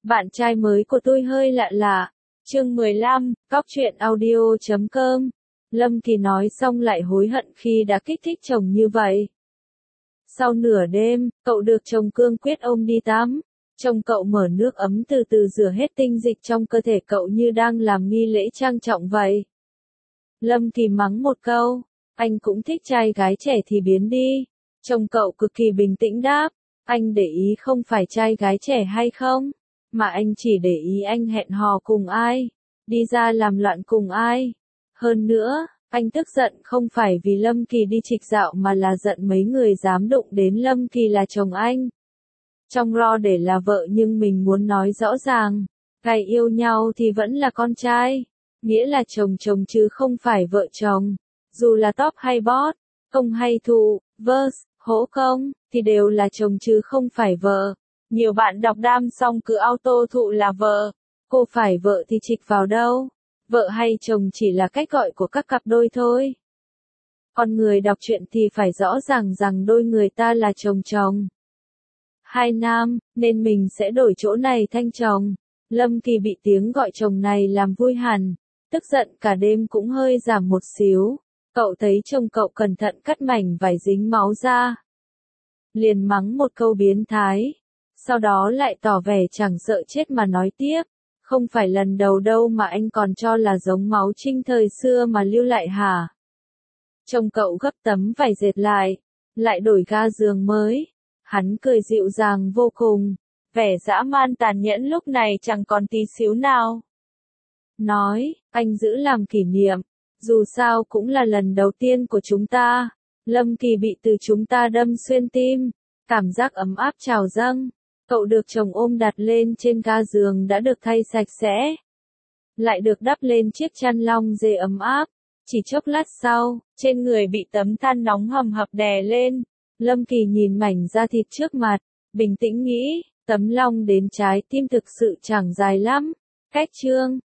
Bạn trai mới của tôi hơi lạ lạ. Chương 15, Cóc truyện audio.com. Lâm Kỳ nói xong lại hối hận khi đã kích thích chồng như vậy. Sau nửa đêm, cậu được chồng cương quyết ôm đi tắm. Chồng cậu mở nước ấm từ từ rửa hết tinh dịch trong cơ thể cậu như đang làm nghi lễ trang trọng vậy. Lâm Kỳ mắng một câu, anh cũng thích trai gái trẻ thì biến đi. Chồng cậu cực kỳ bình tĩnh đáp, anh để ý không phải trai gái trẻ hay không, mà anh chỉ để ý anh hẹn hò cùng ai, đi ra làm loạn cùng ai. Hơn nữa, anh tức giận không phải vì Lâm Kỳ đi trịch dạo mà là giận mấy người dám đụng đến Lâm Kỳ là chồng anh. Trong lo để là vợ nhưng mình muốn nói rõ ràng, ngày yêu nhau thì vẫn là con trai, nghĩa là chồng chồng chứ không phải vợ chồng. Dù là top hay bot, công hay thụ, verse, hỗ công, thì đều là chồng chứ không phải vợ. Nhiều bạn đọc đam xong cứ auto thụ là vợ. Cô phải vợ thì trịch vào đâu? Vợ hay chồng chỉ là cách gọi của các cặp đôi thôi. Con người đọc truyện thì phải rõ ràng rằng đôi người ta là chồng chồng. Hai nam, nên mình sẽ đổi chỗ này thanh chồng. Lâm Kỳ bị tiếng gọi chồng này làm vui hẳn. Tức giận cả đêm cũng hơi giảm một xíu. Cậu thấy chồng cậu cẩn thận cắt mảnh vải dính máu ra. Liền mắng một câu biến thái. Sau đó lại tỏ vẻ chẳng sợ chết mà nói tiếp. Không phải lần đầu đâu mà anh còn cho là giống máu trinh thời xưa mà lưu lại hả? Chồng cậu gấp tấm vải dệt lại đổi ga giường mới. Hắn cười dịu dàng vô cùng, vẻ dã man tàn nhẫn lúc này chẳng còn tí xíu nào. Nói, anh giữ làm kỷ niệm, dù sao cũng là lần đầu tiên của chúng ta. Lâm Kỳ bị từ chúng ta đâm xuyên tim, cảm giác ấm áp trào dâng. Cậu được chồng ôm đặt lên trên ga giường đã được thay sạch sẽ, lại được đắp lên chiếc chăn lông dê ấm áp. Chỉ chốc lát sau, trên người bị tấm than nóng hầm hập đè lên. Lâm Kỳ nhìn mảnh da thịt trước mặt, bình tĩnh nghĩ, tấm lông đến trái tim thực sự chẳng dài lắm. Cách chương